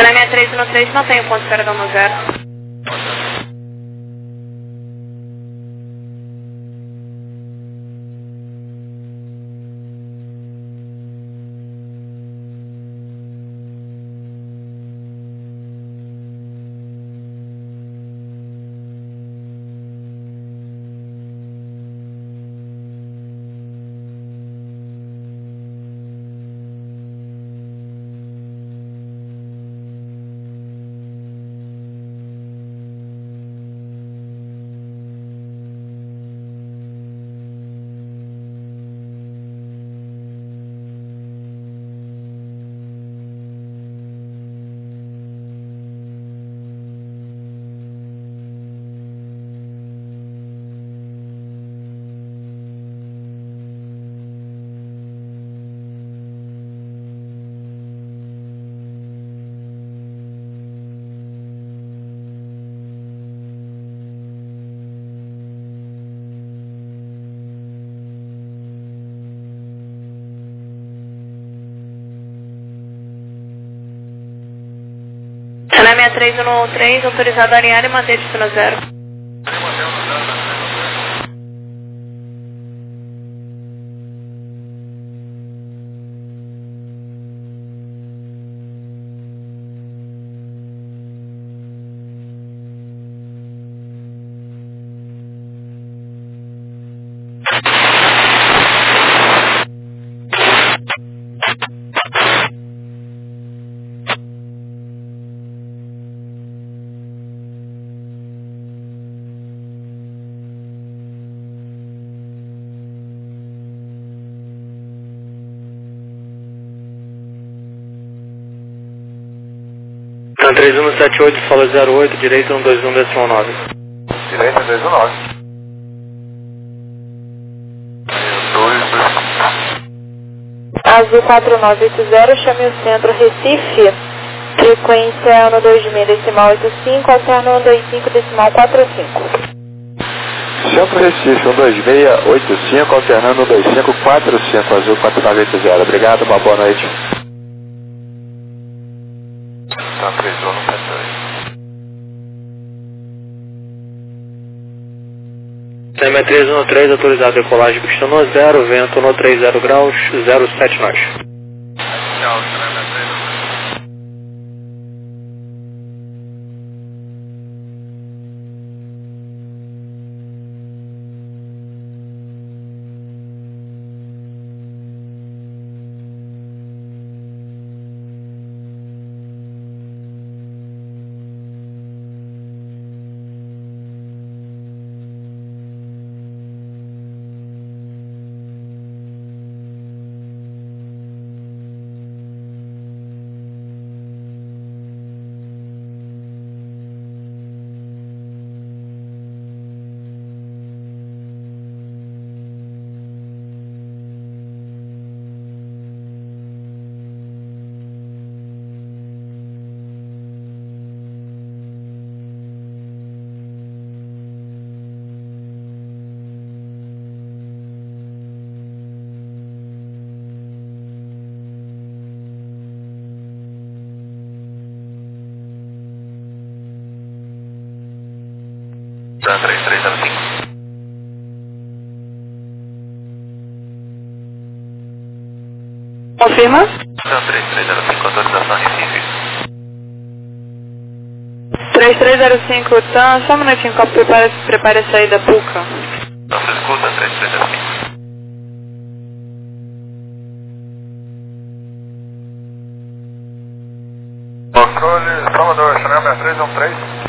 Na 6313 não tem o ponto zero da 10. Na 6313, autorizado a alinhar e manter destino zero. Então 3178, fala 08, direito 121,9. Direita 219. Azul 4980, chame o centro Recife, frequência 126 decimal 85, alterno 125 decimal 45. Centro Recife, 12685, alternando 12545, Azul 4980. Obrigado, uma boa noite. Tá, 6313, autorizado a decolagem pistão 0, vento no 30 graus, 07 nós. Tchau, Tá, 3305. Confirma? Tá, 3305, autorização Recife. 3305, tá, só um minutinho, copo, prepare a saída PUCA. Não se escuta, 3305. Controle, Salvador, Chanel 6313.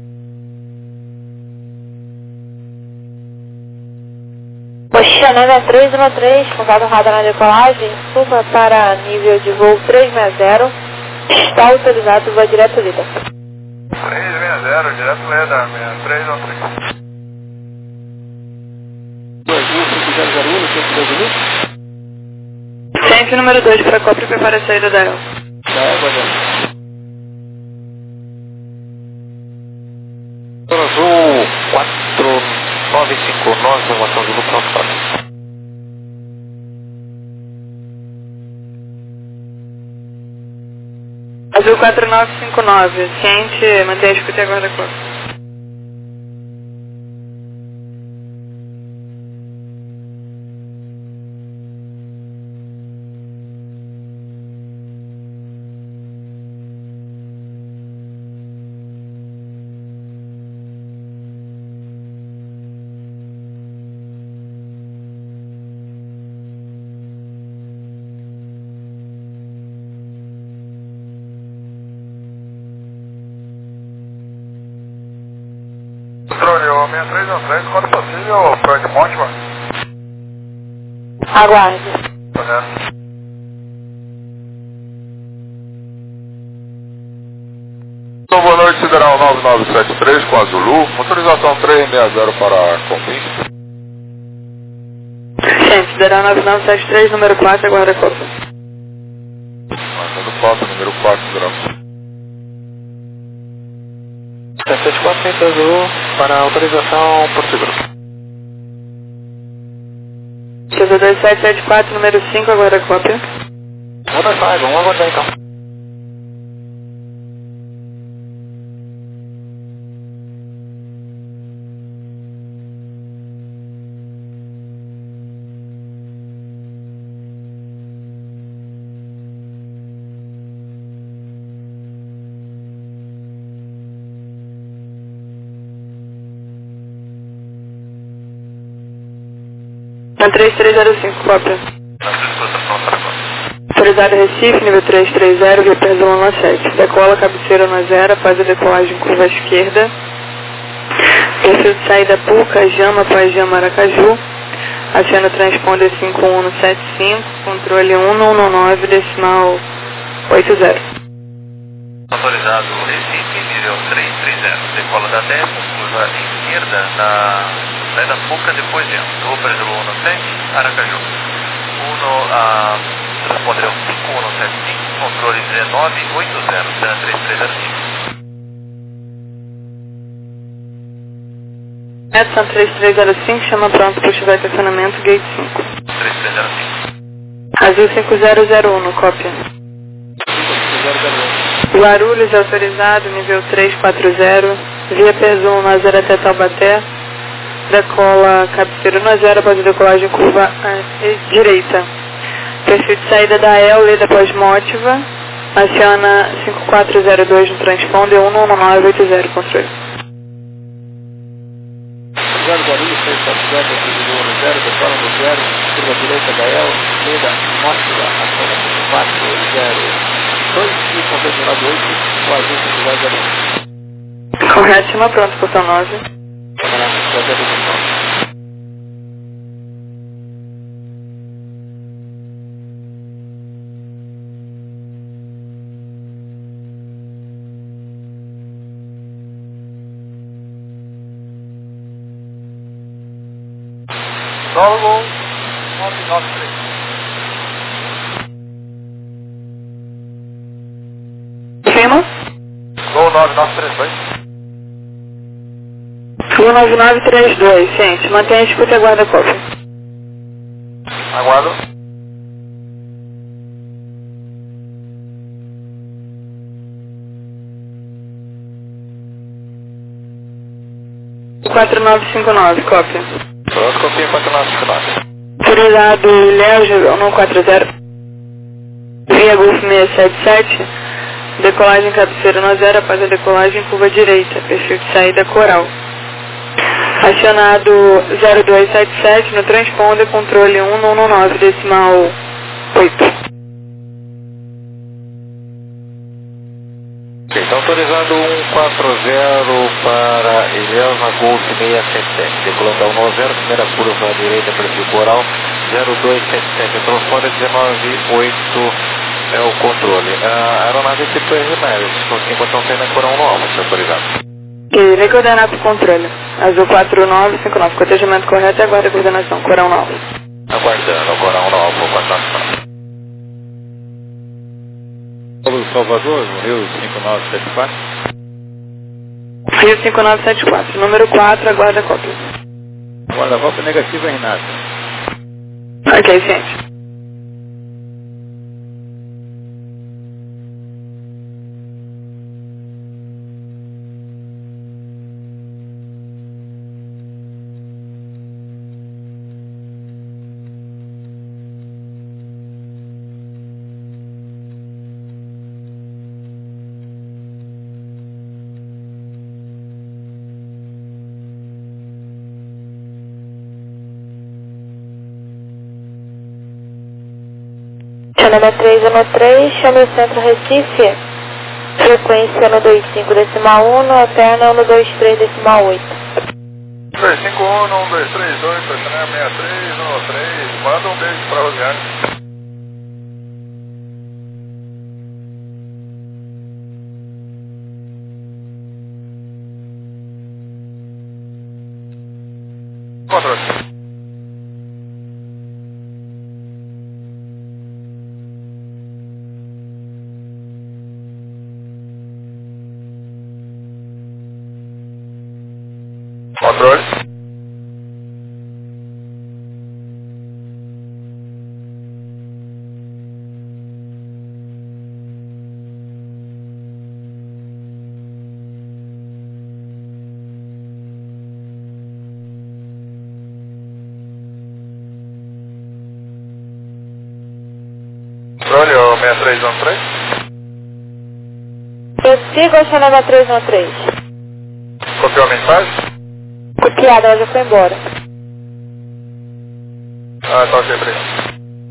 Chanel 313, contato radar na decolagem, suba para nível de voo 360, está autorizado, voa direto Lida. 360, direto Lida, 6313. 21501, Sempre número 2 para Copre, prepara a saída da El. Azul 4959, informação de lucro alfácio. Azul Rio 4959, ciente, mantenha a escuta e aguarda a cópia. Controle, o 6313, quando possível, para de Monte, Aguarde. Boa noite, Sideral 9973 com a Zulu, motorização 360 para a Confins. Ciente, Sideral 9973, número 4, aguarda a cópia. Número 4, número 4, Sideral. 774, ciente Azul, para autorização por seguro. Chega 2774, número 5, aguarda a cópia. Vamos aguardar então. Na 3305, cópia. Autorizado Recife, nível 330, via Perzolana 7. Decola, cabeceira na 0, faz a decolagem curva à esquerda. Perfil de saída Puca, Jama, Pajama, Aracaju. Aciona o transponder 5175, controle 119, decimal 80. Autorizado Recife, nível 330. Decola da 10, curva à esquerda, na saída Puca, depois de Rua do 17, Aracaju. Transponder 5175, controle 1980, 3305. Edson 3305, chama pronto para ativar estacionamento, gate 5. 3305. Azul 5001, cópia. Guarulhos, autorizado, nível 340, via Perzum, na 0 até Taubaté. Decola, cabeceira na 0, após a decolagem curva à direita. Perfil de saída da EL, leda pós-mótiva. Aciona 5402 no transponder 11980, controle. Guarulhos, 340, no 0, decola no 0, curva direita da EL, leda mótiva, aciona 5402 e convencionado 8, o azul 5001. Correto, chama pronto, portão 9. Solo 993. Cima? Gol 993, vai? 19932, ciente. Mantenha a escuta e aguarda a cópia. Aguardo. O 4959, cópia. Pronto, confio 4959. Autorizado Léo 140, via Golf 677, decolagem cabeceira na 0, após a decolagem curva direita, perfil de saída coral. Acionado 0277 no transponder, controle 119, decimal 8. Então, autorizado 140 para Ilhéus na Golf 677, decolando a 190, primeira curva à direita, perfil coral, 0277, transponder 198 é o controle. A aeronave tipo RMS, enquanto não tem na coral 9, se autorizado. E coordenar para o controle. Azul 4959, cotejamento correto e agora a coordenação, coral 9. Aguardando, coral 9, 499. Salvador, no Rio 5974. Rio 5974, número 4, aguarda a cópia. Aguarda a cópia negativa, Renato. Ok, ciente. Gama 313, chame o centro Recife, frequência no 25.1, alterna no 23.8. 251, 1232, estacionamento 6313, manda um beijo pra Rosiane. Controle. Controle. Controle, o 6313. Prossiga o Gama 313. Copiou a mensagem? Copiada, ela já foi embora. Ah, tá ok, obrigado.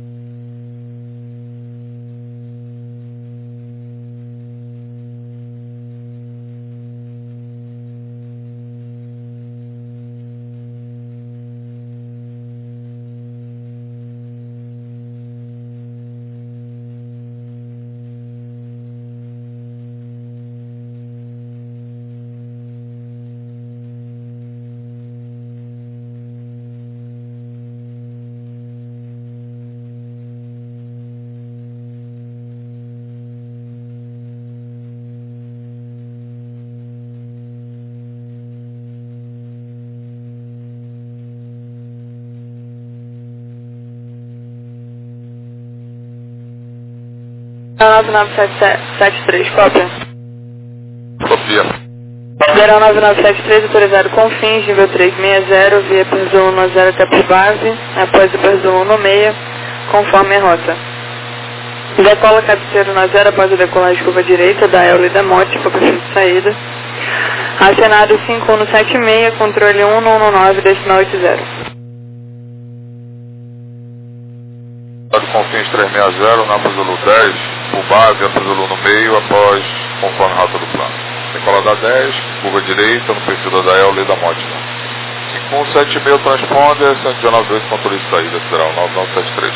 Zero 9973, cópia. Copia. 09973, autorizado com fins, nível 360, via Perzo 10 até por base, após o Perzo 16, conforme a rota. Decola cabeceiro na 0 após a decolagem curva direita da Eula e da Mote, para o perfil de saída. Acenado 5176, controle 1119, decimal 80. Confins 360, Nápoles Zulu 10, por base, Nápoles Zulu no meio, após, conforme a rota do plano. Decola da 10, curva direita, no perfil da Eula e da Mote. 5176, transponder, 119.2, controle de saída, federal 9973.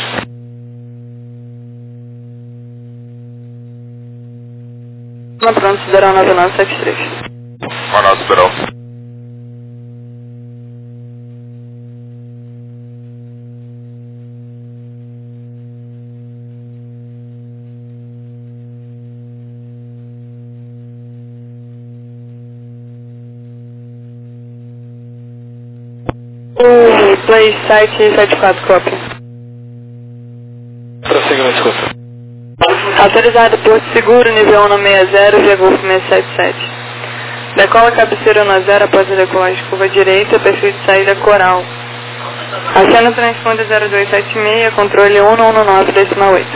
Pronto, Sideral 9973. Manaus, federal. O Play Site 74, cópia. Prossiga na escuta. Autorizado Porto Seguro, nível 160, via Golfo 677. Decola cabeceira na 0 após a decolagem curva direita, perfil de saída Coral. Acena transponder 0276, controle 1119, decimal 8.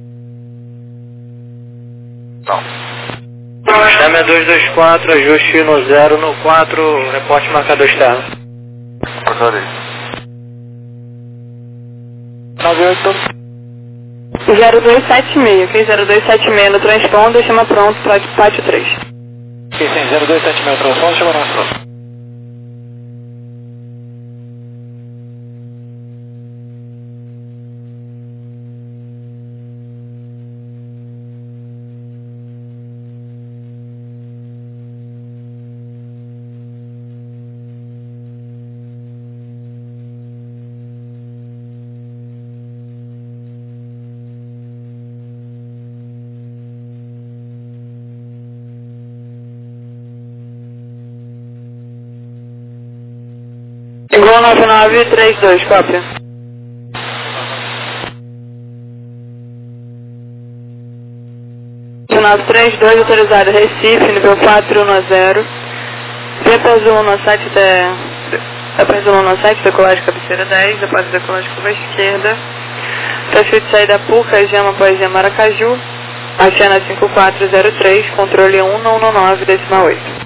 Não. Chame a 224, ajuste no 0 no 4, reporte marcador externo. Portaria. 98. 0276, ok? 0276 no transponder, chama pronto, pátio 3. Ok, sim, 0276 transponder, chama nós pronto. Igual 9932, cópia. O 932, autorizado Recife, nível 410. Via Perzo 17 até Perzo 17, decolagem cabeceira 10, após a decolagem curva esquerda. Perfil de saída Puca, Gema após Gema Aracaju. Acena 5403, controle 1119, decimal 8.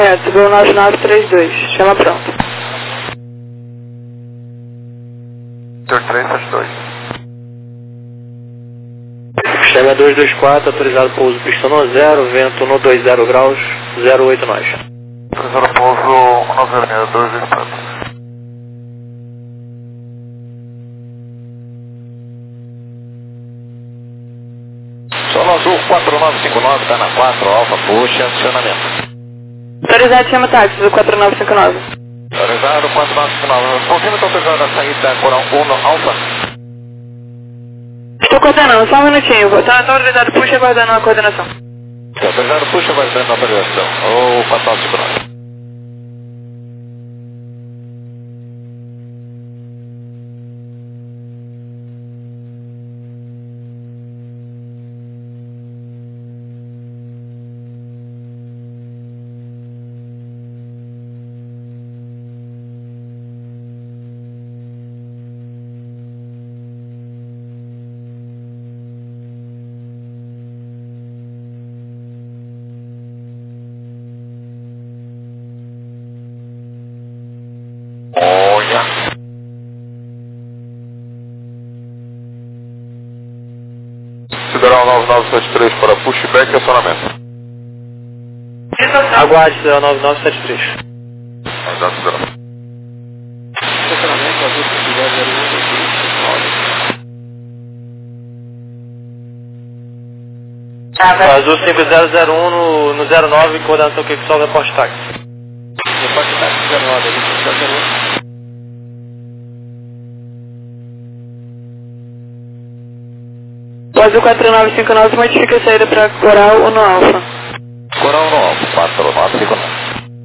Correto, voo 9932. Chama pronto. Vitor 372. Chama 224, autorizado pouso pista no 0, vento no 20 graus, 08 nós. Autorizado pouso 106224. Solo Azul 4959, está na 4, Alfa, puxa, acionamento. Autorizado, chama táxi do 4959. Autorizado 4959, confirma que autorizado a saída Coral 1, Alfa. Estou coordenando, só um minutinho. Tá autorizado, puxa aguardando a coordenação. Autorizado, puxa, aguardando a autorização. Ou 4959. Olha. Sideral 9973 para pushback e acionamento. Aguarde, Sideral 9973. Aguarde, Sideral. Estacionamento Azul 5001. Azul 5001 no 09, coordenação que só reporte táxi. Reporte táxi 09, Azul 5001. O Azul 4959 modifica a saída para Coral 1 Alfa. Coral 1 Alfa, 4959.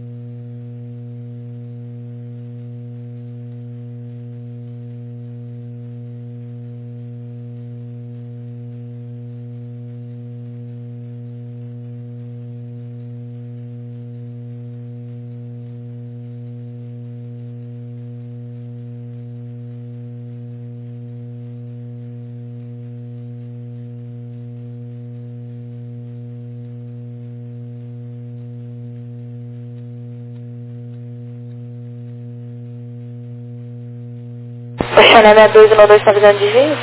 O Chanel 6212 está avisando desvio?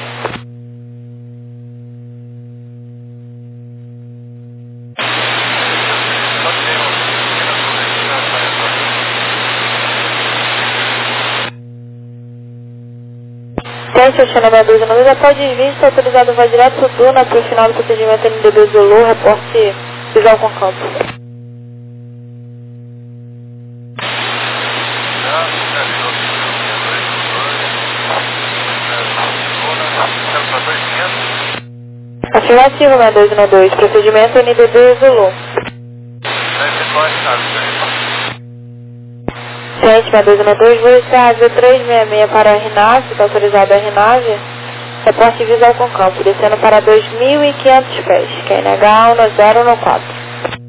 Teste, o Chanel 6212 após desvio, está autorizado a voar direto para o turno para o final do procedimento NDB Zulu, reporte visual com campo. Afirmativo, 6212, procedimento NDB Zulu. Ciente, 6212, vou estar Z366 para a RNAV, está autorizado a RNAV. Reporte visual com campo, descendo para 2.500 pés, QNH 1014.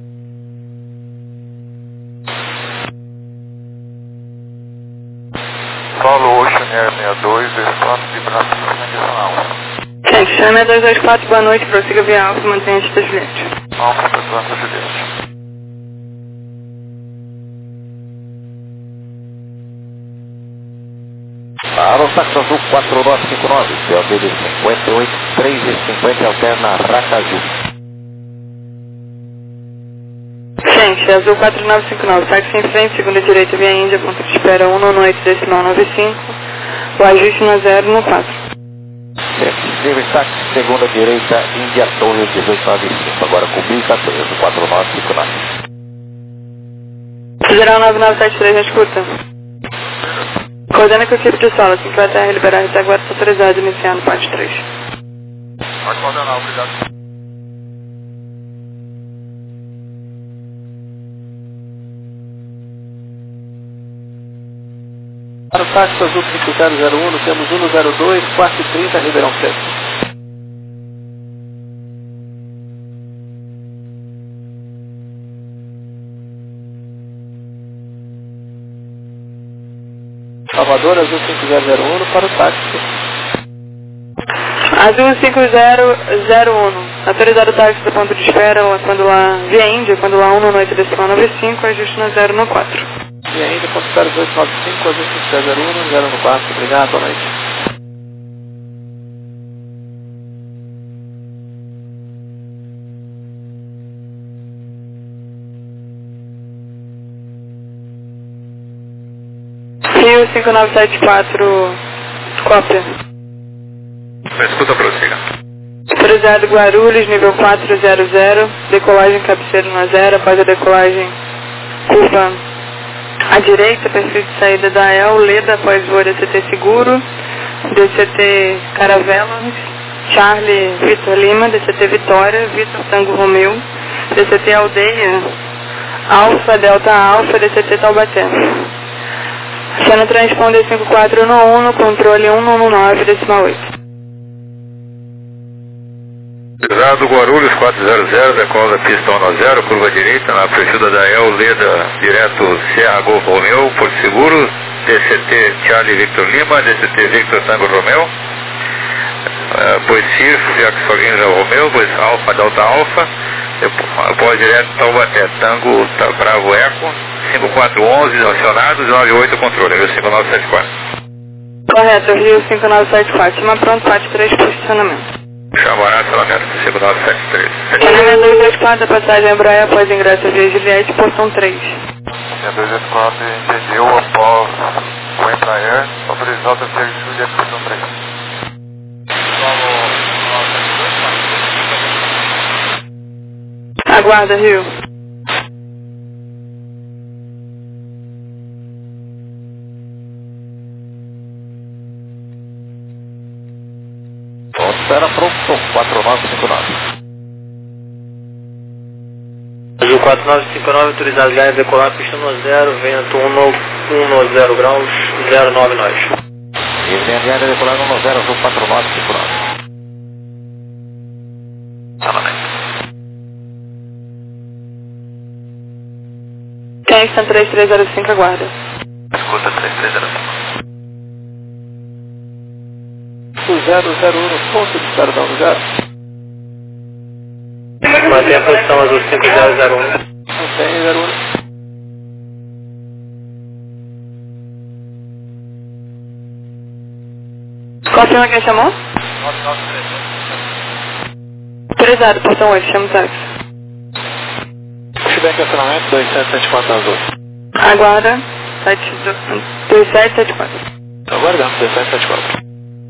Solo Ocean Air 62, espaço de braço adicional. Gente, Chama 224, boa noite, prossiga via Alfa, mantenha a distância Juliette. Alfa, presidente Juliette. Aerotaxi Azul 4959, COB de 58, 3,50 alterna Aracaju. Gente, Azul 4959, táxi em frente, segunda direita via Índia, ponto de espera 1 no noite, decimal 95, o ajuste no 0 no 4. Livre táxi, segunda direita, Índia Torre 1895, agora cobrir 14, 4959. Federal 9973, gente curta. Coordena com o equipe de sala, assim que vai até liberar até agora, está autorizado a iniciar no parte 3. Pode coordenar, obrigado. Para o táxi Azul 5001, temos 102, 430, Ribeirão Preto. Salvador, Azul 5001 para o táxi. Azul 5001. Autorizado o táxi do ponto de espera, quando lá, via Índia, quando lá 1 no noite decimal 95, ajuste no 0 no 4. Via Índia, ponto de espera 1895, ajuste no 001, 0 no 4, obrigado, boa noite. Rio 5974, cópia. Escuta, prossiga. Autorizado Guarulhos, nível 400, decolagem cabeceira no 0, após a decolagem curva à direita, perfil de saída da EL, Leda, após voo DCT Seguro, DCT Caravelas, Charlie Vitor Lima, DCT Vitória, Vitor Tango Romeu, DCT Aldeia, Alfa Delta Alfa, DCT Taubaté. Sendo transponder 5411 no controle 119 decimal 8. Autorizado Guarulhos 400, decola da pista 10, curva direita, na prefeitura da El, Leda, direto Serra Golfo Romeu, Porto Seguro, DCT Charlie Victor Lima, DCT Victor Tango Romeu, pois CIRF, Jacksolina Romeu, pois Alfa Delta Alfa, após direto Taubaté, Tango Bravo Eco, 5411 acionados, 98 controle, Rio 5974. Correto, Rio 5974, chama pronto, parte 3 para estacionamento. Chamará acionamento 5973. Acionamento 224, passagem Embraer após ingresso via Juliette, portão 3. 224 entendeu após o Embraer, autorizado a ter Juliette, portão 3. Aguarda, Rio. Espera pronto, 4959. Azul 4959, autorizado Gaia, decolar, pista no 0, vento 1 graus, 09 nós. E vem Gaia, decolar no 0, azul 4959. Kingston 3305, aguarda. Escuta 3305. O 001 no ponto de espera da 0. Mantém a posição azul 5001. Mantém 01. Confirma quem chamou? 30, portão 8, chama o táxi. Feedback acionamento 2774 azul. Aguarda, 2774. Aguardando, 2774.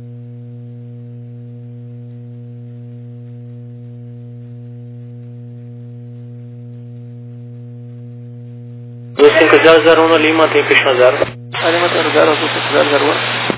O 5001 no Lima, mantém pista 0. A Lima tem 0, azul 5001.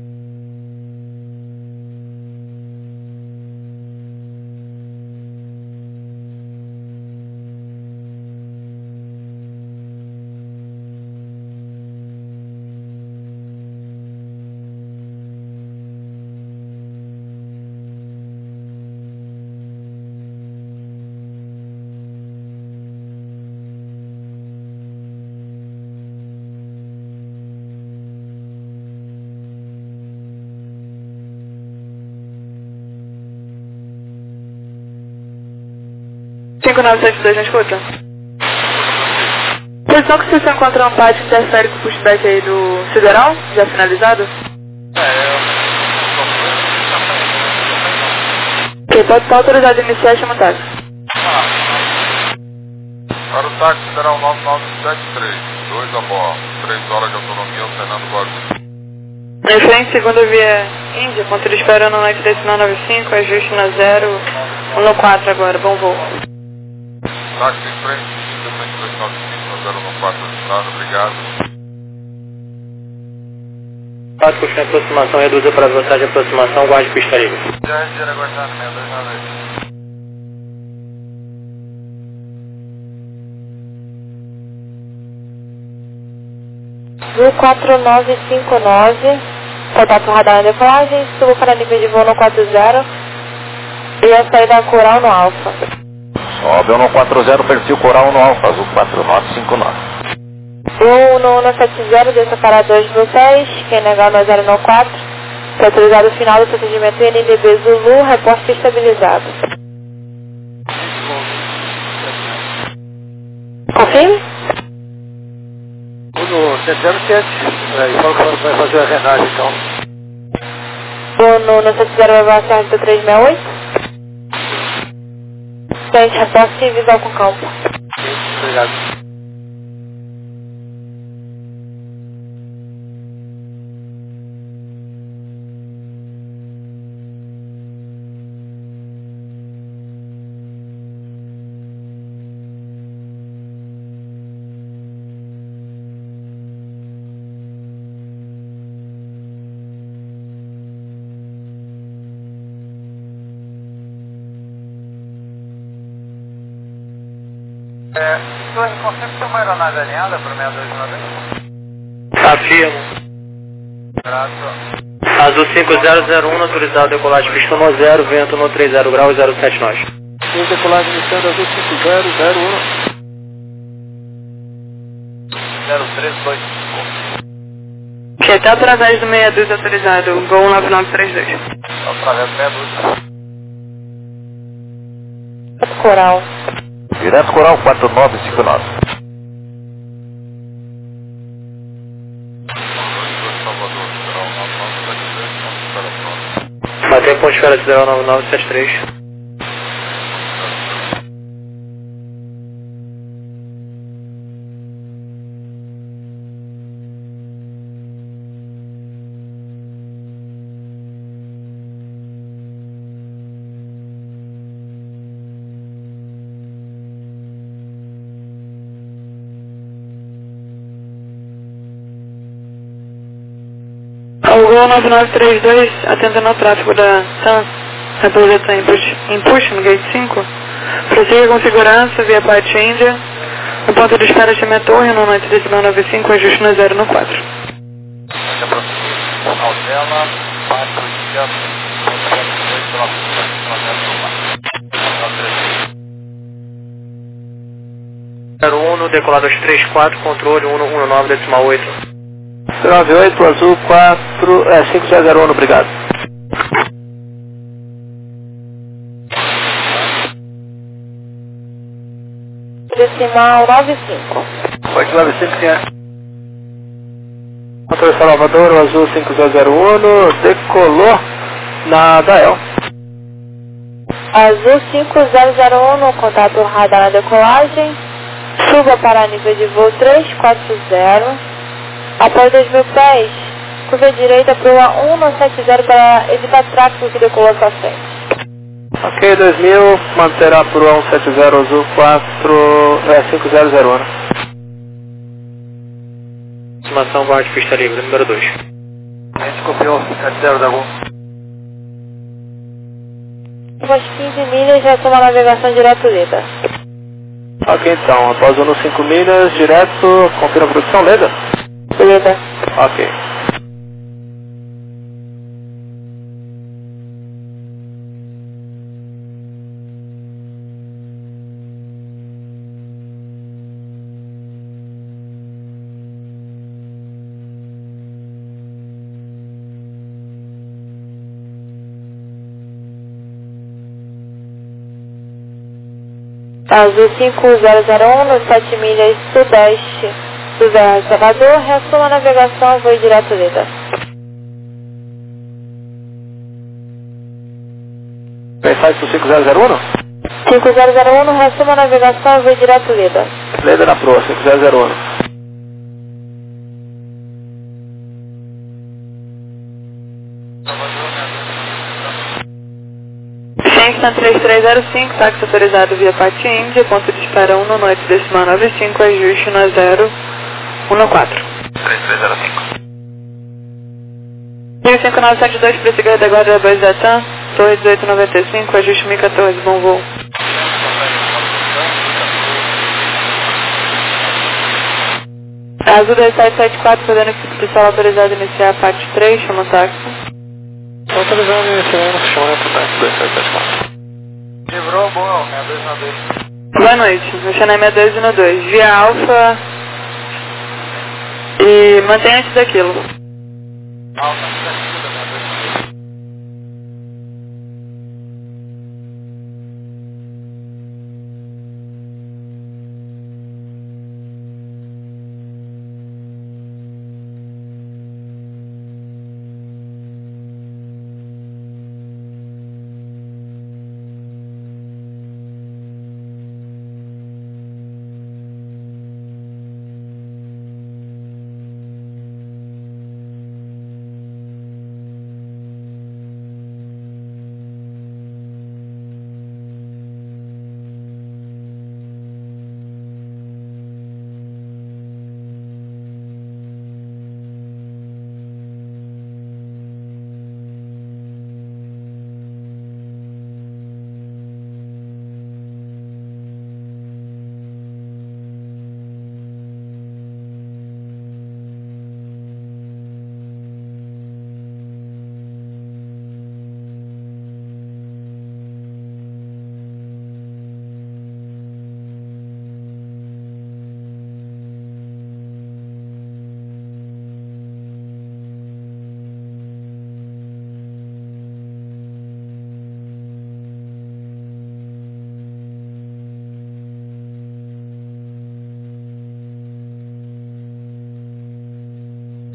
Cinco 972, não escuta? Posição que você se encontra um pátio que interfere com o pushback aí do Sideral, já finalizado? Ok, pode estar autorizado a iniciar e chama o táxi. Para o táxi será o 9973, 2 a bordo, 3 horas de autonomia, Fernando Guarulhos. Em frente, segunda via Índia, ponto de espera no night decimal 95, ajuste na 0, 1 no 4 agora, bom voo. Táxi em frente, 295, 0 no 4 estrada, obrigado. Táxi puxando aproximação, reduza para a velocidade de aproximação, guarde pista livre. Já é aguardando, 6298. Azul 4959, contato radar na decolagem, subo para nível de voo no 40 e a saída coral no Alfa. Sobe no 40, perfil coral no Alfa, azul 4959. Voo no 170, desça para 226, quem negar no 094, autorizado o final do procedimento NDB Zulu, reporte estabilizado. Confirme? No 707, e fala que vai fazer a renagem então. No 70 vai ser do 368? Gente, reporte e visual com campo. Obrigado. Senhor, consegue ter uma aeronave alinhada para 6292? Afirmo. Graças. Azul 5001, autorizado decolagem pista no 0, vento no 30 graus 07 nós. Decolagem iniciando Azul 5001. 0325. Que está através do 62 autorizado, Gol 9932. Através do 62. Coral. Direto Coral 4959. Manter ponte esfera sideral 9973. O Gol 9932, atendendo ao tráfego da TAM, República Impush, no Gate 5. Prossiga com segurança via Parte Índia. O ponto de espera chama a torre, no noite de 95, ajuste no 0 no 4. Altela, 4 dias, 01, decolado 234, controle 119,8. 98, azul 5001, obrigado. Decimal 95. Pode 95, quem é? Motor Salvador, o azul 5001, decolou na Dael. Azul 5001, contato radar na decolagem. Suba para nível de voo 340. Após 2.000 pés, curva direita para o 170 para evitar tráfego que decolou à sua frente. Ok, 2000, manterá por 170, azul 5001. Estimação guarda pista livre, número 2. A gente copiou 70 da Gol. Umas 15 milhas já toma navegação direto Leda. Ok, então, após 5 milhas, direto, confira a produção, Leda? Leda. Ok. Azul 5001, no 7 milhas sudeste do Zé Salvador, reassuma a navegação, voo direto Leda. Mensagem pro 5001? 5001, reassuma a navegação, voo direto Leda. Leda na proa, 5001. Kingston 3305, táxi autorizado via Parte Índia, ponto de espera 1 no noite decimal 95, ajuste no 0, 1 no 4. 3305. 5972, prossiga da guarda da base da TAM, torre 1895, ajuste 1014, bom voo. Azul 2774, podendo que o pessoal autorizado iniciar a parte 3, chama o táxi. Autorizado iniciando, chama pro táxi 2774. Livrou, bom, 6292. Boa noite, meu chama é 6212, via Alfa e mantenha antes daquilo. Alta, negativa, 6292.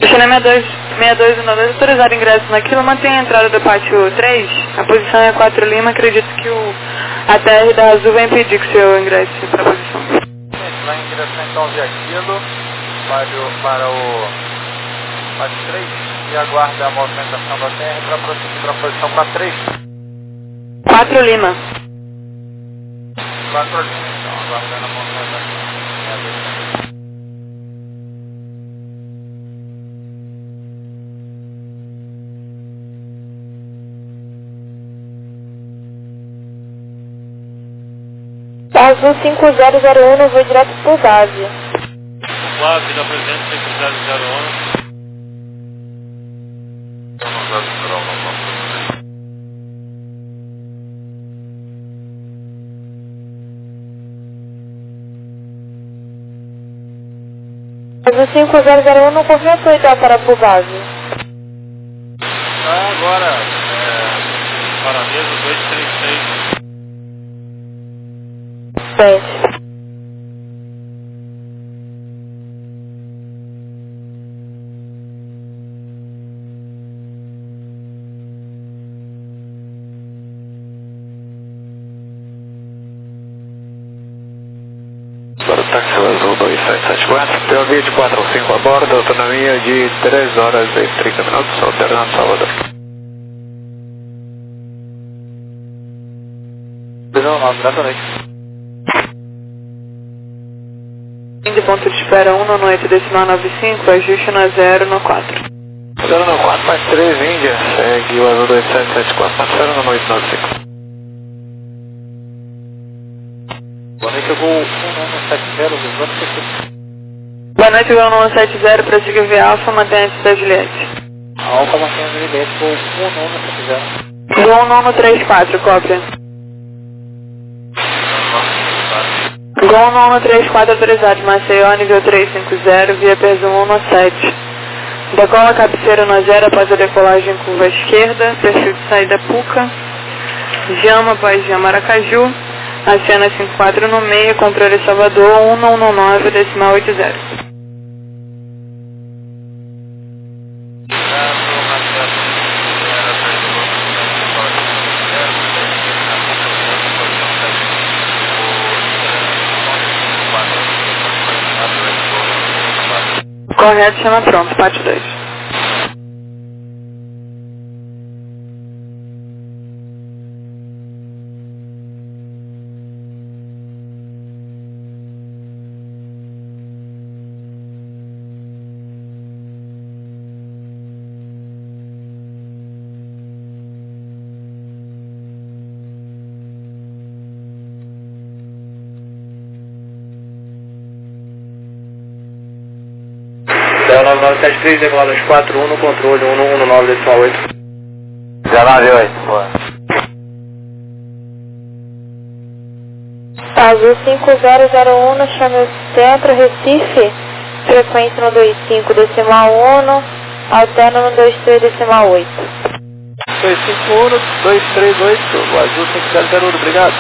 China 6292, autorizado ingresso naquilo, mantém a entrada do pátio 3, a posição é 4 Lima, acredito que a TR da Azul vai impedir que o senhor ingresse para a posição. Vai em direção então via aquilo, para o pátio 3 e aguarda a movimentação da TR para prosseguir para a posição 43. 4 Lima. 4 Lima, então, aguardando a movimentação. Azul 5001, vou direto pro base. Base da presença 5001. Azul 5001 não confirmou então para pro base. Agora, para a mesa 236. Sente. Para o táxi Azul 2774, pela via de 4 ou 5 a bordo, autonomia de 3 horas e 30 minutos, alternando Salvador. Boa noite. De ponto de espera 1 no 8,95, ajuste na 0 no 4. 0 no 4 mais 3, Índia, segue o Azul 2774, 0 no 895. Boa noite, eu vou 1170, Boa noite, Gol 170, prossiga via Alfa, mantenha a Juliette. Alfa mantém a Juliette, vou 1170. Gol 934, cópia. Gol 934, autorizado, Maceió, nível 350, via Peso 117. Decola cabeceira no 0 após a decolagem curva esquerda, perfil de saída Puca. Jama após Jama Aracaju. Acena 54 no meio, controle Salvador 1119,80. Correto, chama pronto, pátio 2. Céu 9973, decolada 41 no controle 1119,8. 198, boa. Azul 5001, no chame centro, Recife, frequência no 25,1, alterna no 23,8. 251, 238, o Azul 5001, obrigado.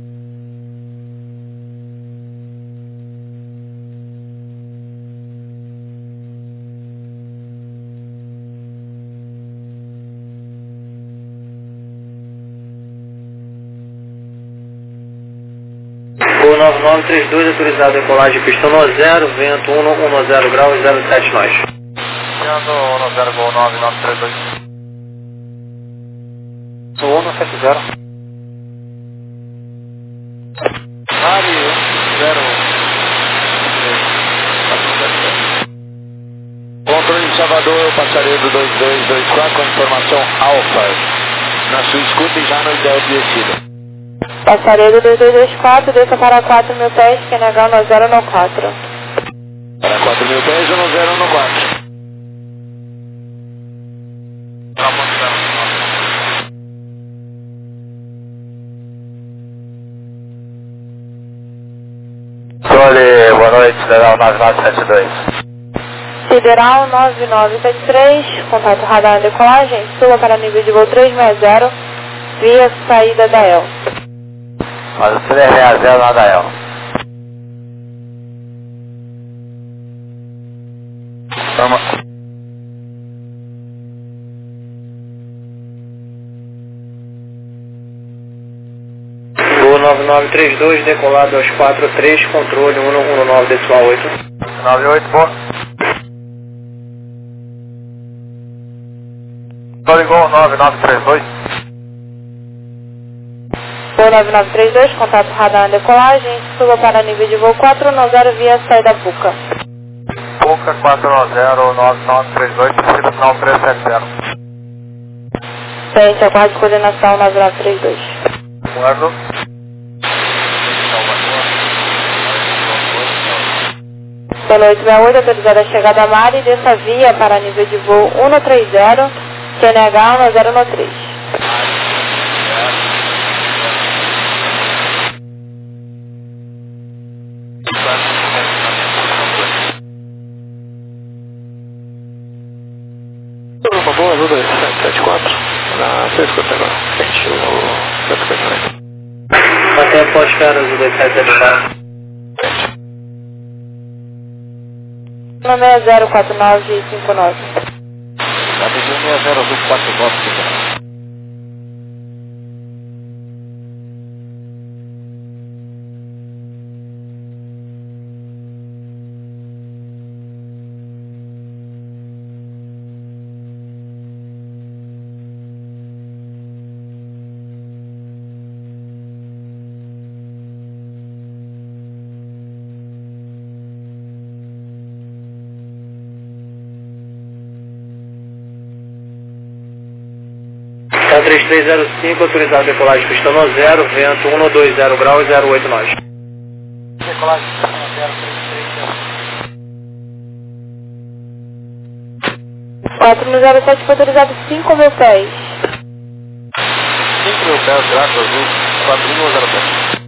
Gol 9932, autorizado decolagem pistão no 0, vento 110 graus, 07 nós. Chegando 10 Gol 9932. 170. Mari 10. Controle de Salvador, passaredo 2224 com informação Alfa. Na sua escuta e já no ideal de descida. Passaredo 2224, desça para 4.000 pés, QNH no 0 no 4. Para 4.000 pés, no 0 no 4. Sole, boa noite, Sideral 9972. Sideral 9973, contato radar na decolagem, suba para nível de voo 360, via saída da EL. Mas o 360 na Dael. 9932, decolado 243, controle 119,8. 98, boa. Tô igual 9932. Voo 9932, contato radar na decolagem, suba para nível de voo 490 via saída Puca. Puca 490-9932, descida final 370. Frente ao quarto de coordenação 9932. Guardo. Pelo 868, autorizada a chegada a mar e desça via para nível de voo 130, CNH 1013. Por favor, ajuda 774 na 659, frente ao 159. Até pode ficar ajuda 774. 604959. Atenção 604959. Tá 3305, autorizado a decolagem pista no 0, vento 120 graus 089. Decolagem pista no 0, 3305. 407 foi autorizado 5 mil pés. 5 mil pés, graças azul, 4107.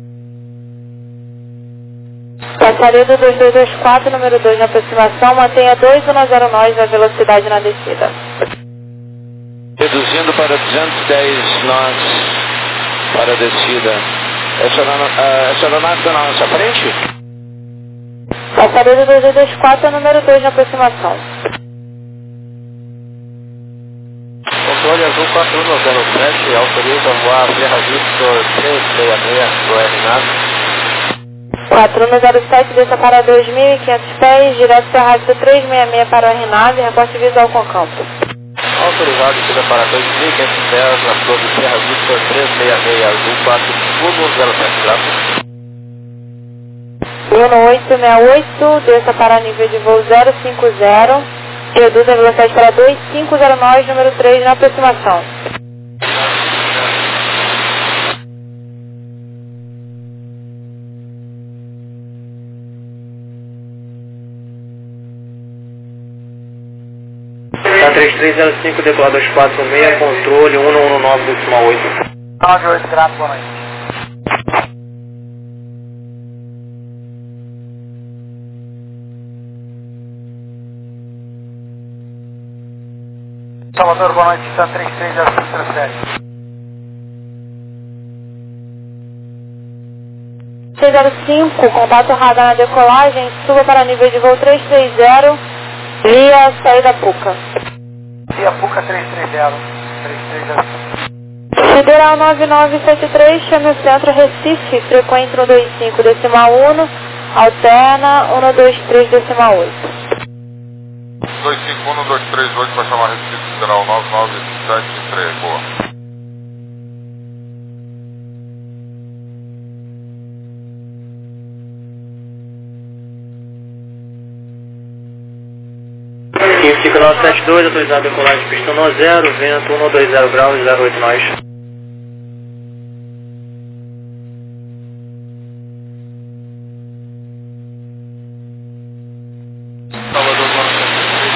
Passaredo 2224, número 2 na aproximação, mantenha 210 na velocidade na descida. Reduzindo para 210 nós para a descida. Essa aeronave está na nossa frente? Passaredo 2224, número 2 na aproximação. Controle azul 4107, autoriza voar Sierra Victor 366 do RNAV. 4107, desça para 2.500 pés, direto para a rádio 366 para o RNAV, reporte visual com campo. Autorizado descida para 2.500 pés na torre Sierra Victor 366 azul 4107, graças. Bruno 868, desça para nível de voo 050, reduz a velocidade para 2509, número 3 na aproximação. Tá 3305, decolado 246, controle 119,8. 98, graças, boa noite. Salvador, boa noite, está 330537. 605, contato radar na decolagem, suba para nível de voo 330, via saída Puca. Via Puca 330. Sideral 9973, chame o centro Recife, frequência 125 decimal 1, alterna 123 decimal 8. 251238 para chamar Recife Federal 9973, boa. Aqui 5972, autorizado a decolagem pista no 0, vento 120 graus 08 nós. Salvador, boa noite.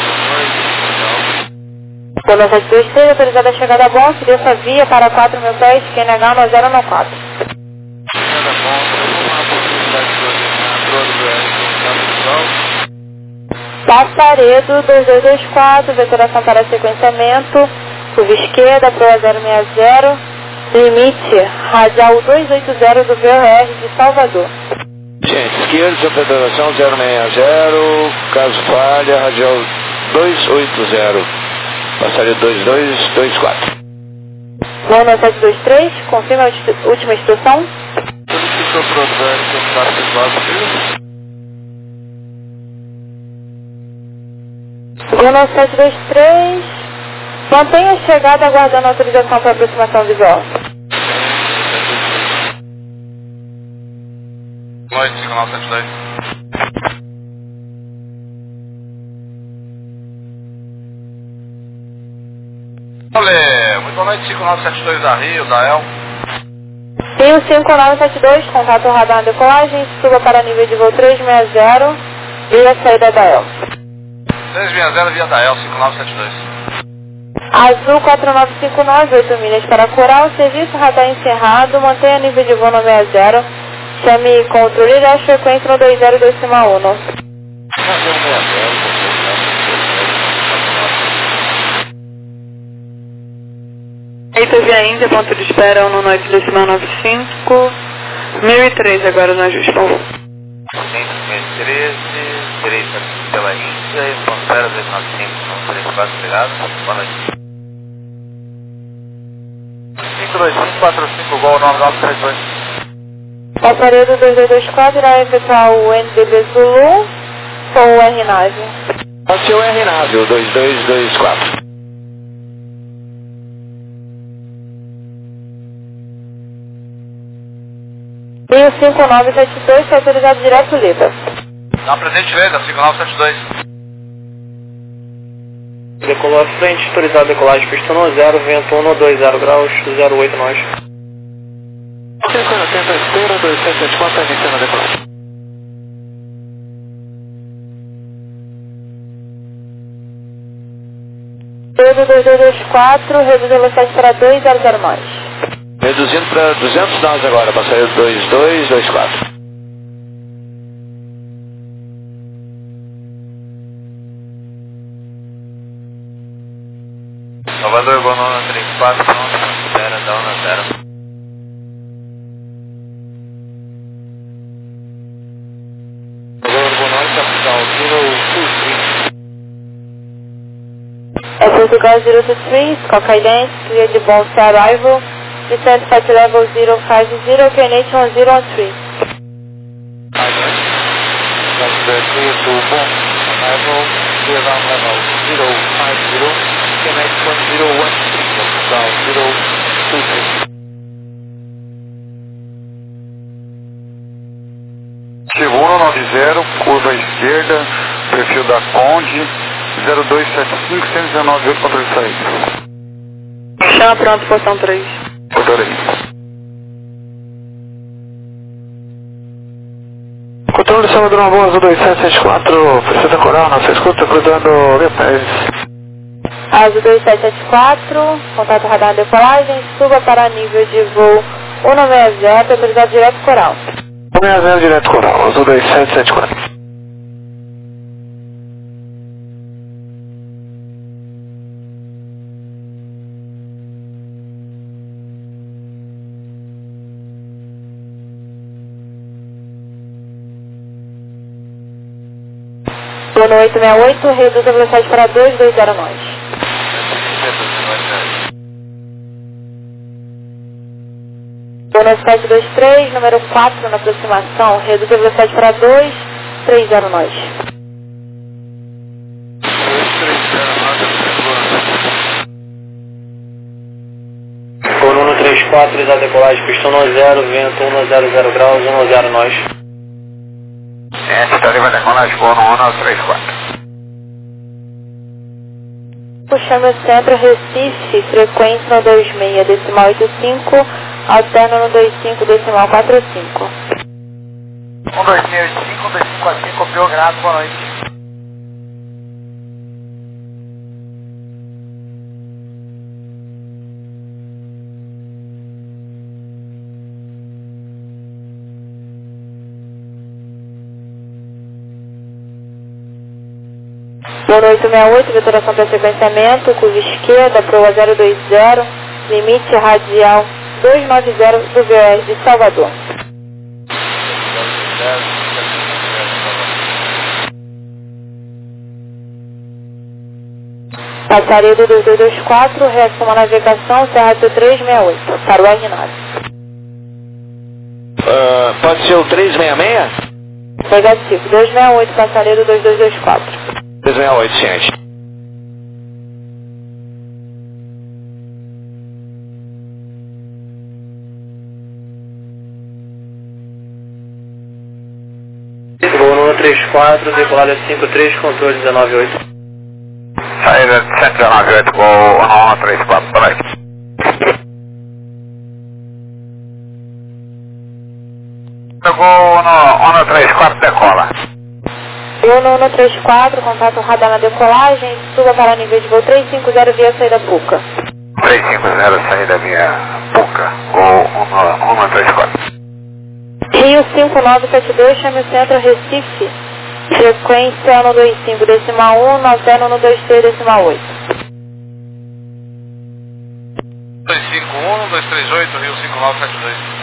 Pelo 723, autorizada a chegada a bom, desça via para 4 mil pés, QNH 9094. Nada bom, vamos lá, possibilidade de Passaredo 2224, vetoração para sequenciamento, curva esquerda, proa 060, limite radial 280 do VOR de Salvador. Gente, esquerda, sua federação 060, caso falha, radial 280, passaredo 2224. Voo 723, confirma a última instrução. Prodvert, contato pessoal, 1723, mantenha a chegada aguardando autorização para aproximação visual. Noite, 5972. Olê, muito boa noite, 5972 da Rio, da El. Rio 5972, contato radar na decolagem, suba para nível de voo 360, via saída da El. 360 via da El, 5972. Azul 4959, 8 milhas para Coral, serviço radar encerrado, mantenha nível de voo no 60, chame controle da frequência no 20.1. Eita via Índia, ponto de espera 1 noite decimal 95, 1013 agora no ajuste, por favor. 13, direita pela Índia e ponto 0295, 134, obrigado, boa noite. 52545, Gol 9932. O aparelho 2224 irá efetuar o NDB Zulu ou o R9? Pode ser o R9, o 2224. Rio 5972, foi autorizado direto Lida. Não, presente Leda, 5972. Decolou à frente, autorizado decolagem, pista 10, vento 120 graus, 08 nós. 580, esteira, 2774, iniciando a decolagem. Pedro 2224, reduz a velocidade para 200 nós. Reduzindo para 200 nós agora, para sair 2224. Salvador, Gol 934, considera da 10. Salvador, Gol 9, capital 023. É Portugal 023, Coca Dance, clear de Bons Arrival, descent flight level 050, Canadian 103. Clear to Bom, arrival, clear down level 050, Canadian 013, Portugal 023. Segundo 90, curva esquerda, perfil da Conde, 0275, 119, controle de saída. Chama pronto, posição 3. Adorei. Controle de Salvador Nova Azul 2774, precisa Coral, nossa escuta, cruzando Liepes. Azul 2774, contato radar na decolagem, suba para nível de voo 190, autorizado direto Coral. 160 direto Coral, Azul 2774. Bono 868, reduz a velocidade para 220 nós. Bono 723, número 4 na aproximação, reduz a velocidade para 230 nós. 230, Bono 134, exato decolagem, pista 10, vento 100 graus, 10 nós. Esta vai decolagem Gol 1934. Puxando sempre Recife, frequência no 26, decimal 85, alterno no 25, decimal 45. 12685, 2545, Belgrado, boa noite. Bono 868, vetoração para sequenciamento, curva esquerda, proa 020, limite radial 290 do VOS de Salvador. Passaria do 2224, reação à navegação, Serra 368, para o R9. Pode ser o 366? Negativo. 268, Passaredo 2224. 368, ciente. Voo 134, decolada 53, controle 198. Saída 198, voo 134, boa noite. Voo no 134, decola. Voo no 134, contato radar na decolagem, suba para nível de voo 350 via saída PUCA. 350, saída via PUCA, voo 134. Rio 5972, chame o centro Recife, frequência no 25 decimal 1, Noceno no 23 decimal 8. 251, 238, Rio 5972.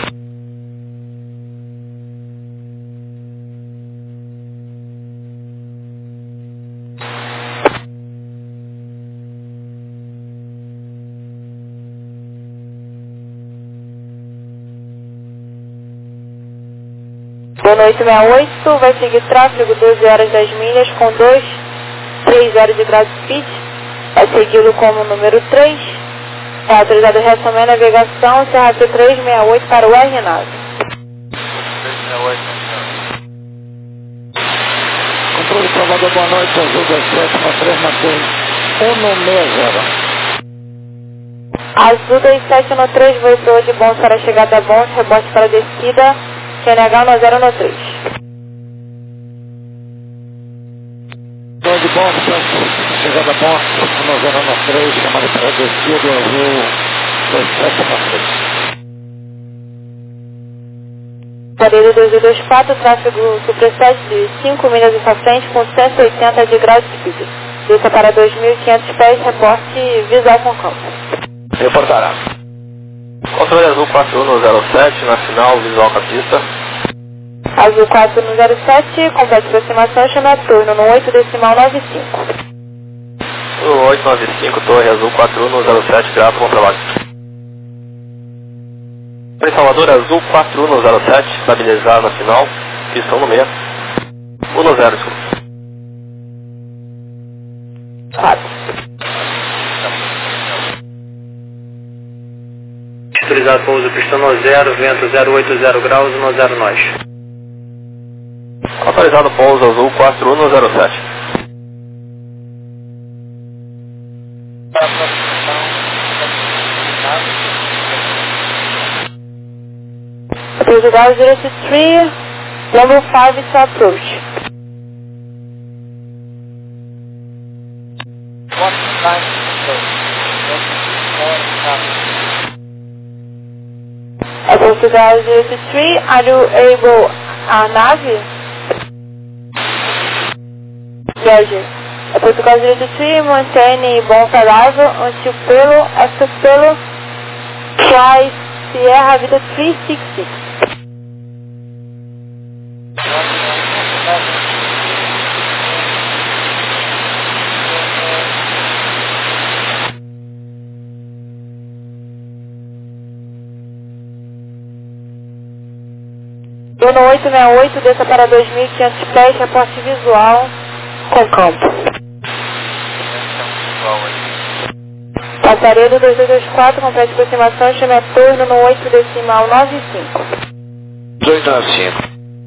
Boa noite 68, vai seguir tráfego 12 horas 10 milhas com 230 de grau de speed, vai segui-lo como número 3, é autorizado reação e navegação, Serra C368 para o R9. 368, Controle Salvador, boa noite, Azul 2713, mantém 160. Azul 2713, voltou de bons para a chegada bons, rebote para a descida, QNH no 013. De bom, chegada bom, no 013, chamada para descida, Azul 2713. Parede 2224, tráfego supersede de 5 milhas em sua frente com 180 de grau de speed. Desça para 2.500 pés, reporte visual com campo. Reportará. Controle Azul 4107, na final, visual com a pista. Azul 4107, complete aproximação, chama a turno no 8 decimal 95. O 895, Torre Azul 4107, grato, bom trabalho. Em Salvador, Azul 4107, estabilizado na final, pistão no meio. 10, desculpa. 4. Autorizado pouso, pistão no 0, vento 080 graus, no 0 nós. Autorizado pouso Azul 4107. Portugal 023, number 5 to approach. Portugal 023, are you able a nave? Roger. Portugal 023, mantém bom parável, antipelo, exopelo, fly Sierra Vida 366. Dono 868, desça para 2.500 pés, reporte visual com campo. Passaredo 2224, complete aproximação, chame a turno no 8 decimal 95. 295.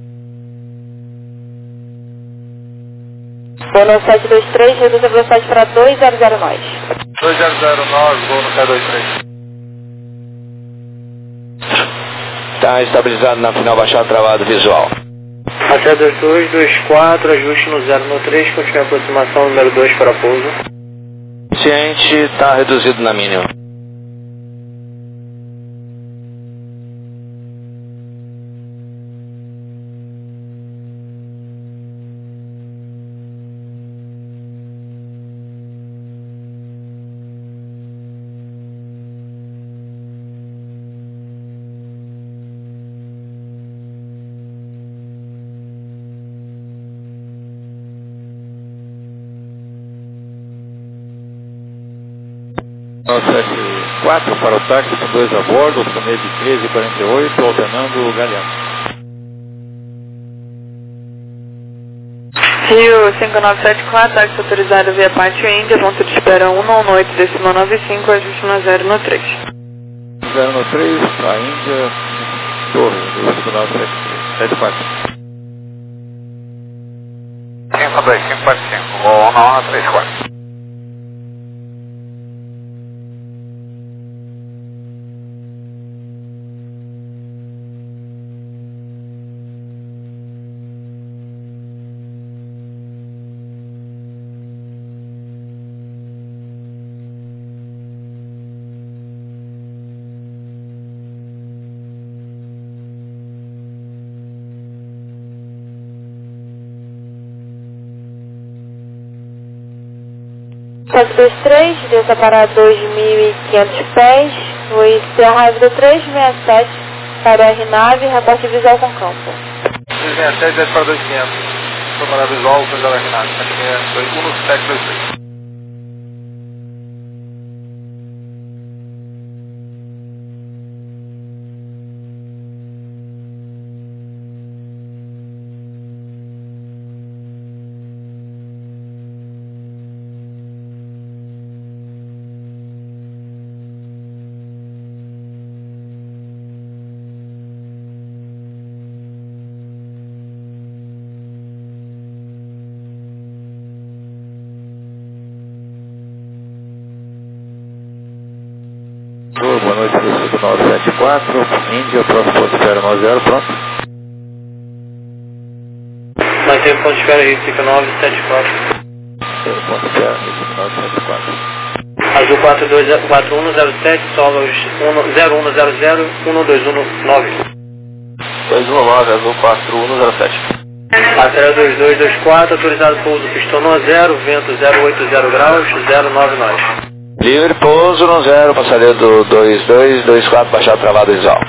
Dono 723, reduz a velocidade para 200 nós. 2009, voo no K23. Está estabilizado na final, baixado, travado, visual. Até 2224, ajuste no 013, continue a aproximação número 2 para pouso. Ciente, está reduzido na mínima. Quatro para o táxi com 2 a bordo, Suneb 1348, alternando o Galeano. Rio 5974, táxi autorizado via Pátio Índia, ponto de espera 118,95, ajuste no 0 no 3. 0 no 3, a Índia, Torre, do 5974. 52545, voo 1134. Fox 23, desça para 2.500 pés, Luiz Serra Ávila 367, para RNAV, reporte visual com campo. 367, desce para 2.500, para visual, visual RNAV, acho que é 1723. Boa noite, do 5974, Índia, próximo ponto de espera 90, pronto. Mantém o ponto de espera Rio 5974. Ponto de espera Rio 5974. Azul 4107, solos 0100 1219. 219, azul 4107. Matéria 2224, autorizado pouso pistão no 0, vento 080 graus, 09 nós. Livre pouso no 0, passageiro do 2224, baixado travado visual.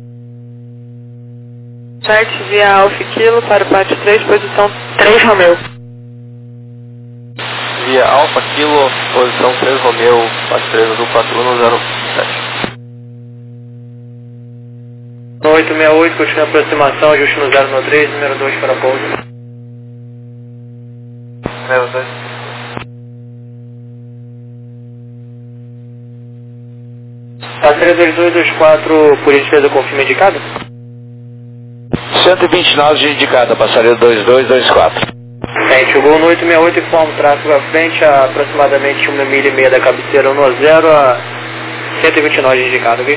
Chart via Alfa Kilo para o Pátio 3, posição 3 Romeu. Via Alfa Kilo, posição 3 Romeu, Pátio 3 azul 4107. 868, continua a aproximação, ajuste no 0 no 3, número 2 para pouso. Número 2. Matéria 2224, por gentileza, confirma indicado? 129 de indicada, passageiro 2224. Gente, o Gol no 868 informa o tráfego à frente a aproximadamente 1,5 milha da cabeceira 1 a 0 a 129 de indicado, ok?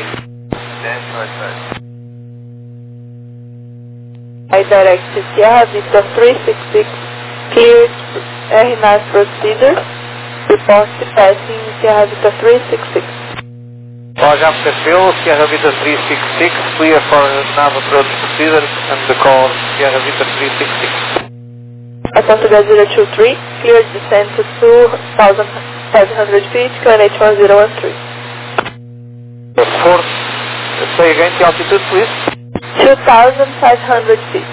I direct to Sierra Vista 366, cleared RNAV procedure, report passing Sierra Vista 366. Log application, Sierra Vista 366, clear for nav approach procedure and the call Sierra Vista 366. Atlanta Gazeta 23, cleared descent to 2,500 feet, QNH 1013. The fourth, say again the altitude please. 2,500 feet.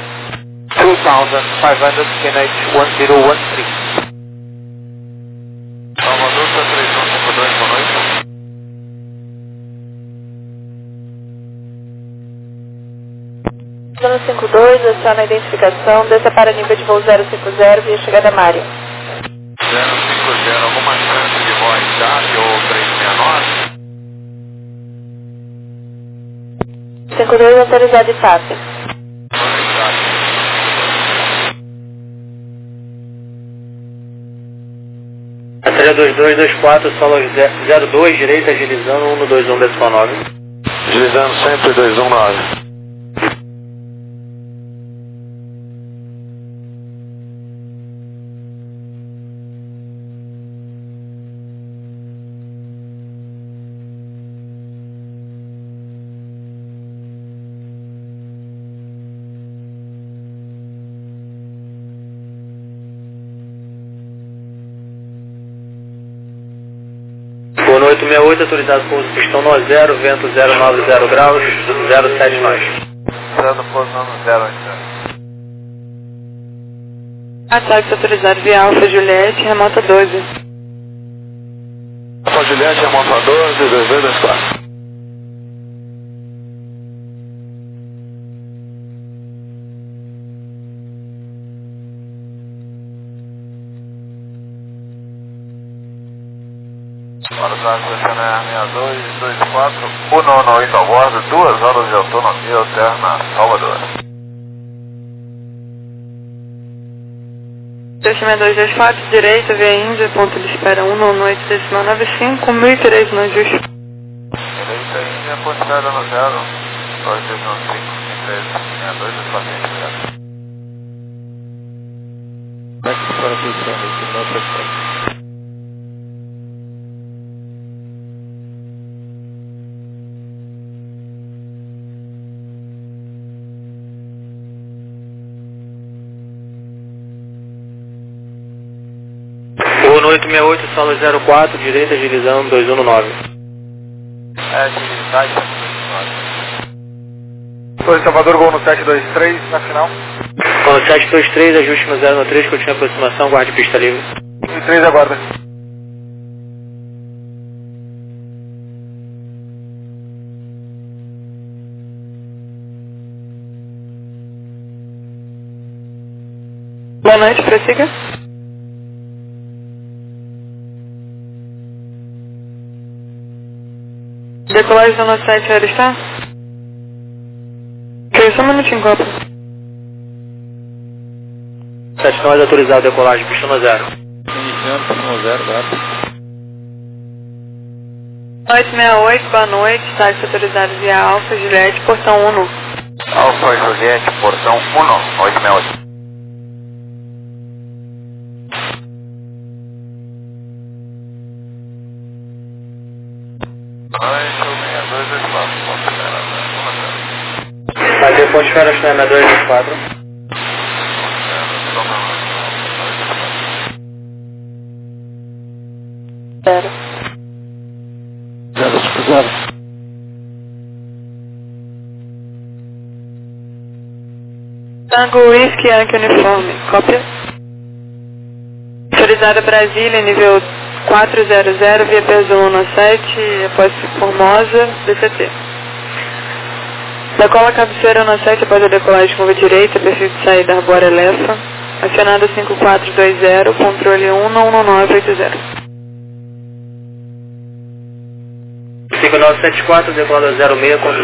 2,500 QNH 1013. Salvador, 3152, boa noite. Zona 52, aciona a identificação, desça para nível de voo 050 via chegada Mário. 050, alguma chance de voz TAP ou 369? 52 autorizado e TAP. Matéria 2224, solo 02, direita, agilizando 121,9. Utilizando sempre 219. Boa noite, 68, autorizado pouso pistão no 0, vento 090 graus, 07 nós. Entrando posição no 0, Ataque autorizado via Alfa Juliette, remota 12. Alfa Juliette, remota 12, 2224. Para o táxi CNR 6224, 198 ao bordo, 2 horas de autonomia alterna Salvador. Teste 224, direita, via Índia, ponto de espera 198,95, 1003 no ajuste. Direita Índia, ponto de espera no 0, 295, 62, despaciente, obrigado. Next para a posição, esse não é no 868, solo 04, direita, divisão 219. Agilidade, 2 Salvador, gol no 723, na final. Gol no 723, ajuste no 093, continua a aproximação, guarde pista livre. E 3 aguarda. Boa noite, prossiga. Decolagem do nosso site, ela está? Ok, só um minutinho, copa. 79 autorizado, decolagem, pista no 0. iniciando, pista no 0, gato. 868, boa noite, táxi autorizado via Alfa, Juliette, portão 1. Alfa Juliette, portão 1, 868. Fazer ponte fera, chama 224. Zero. 0. Tango Whisky Yankee Uniforme, cópia. Autorizada Brasília, nível 400, via peso 117, após Formosa, DCT. Decola cabeceira 17 após a decolagem curva direita, perfil de saída Arbora Elefa, acionada 5420, controle 11980. 5974, decola 06, controle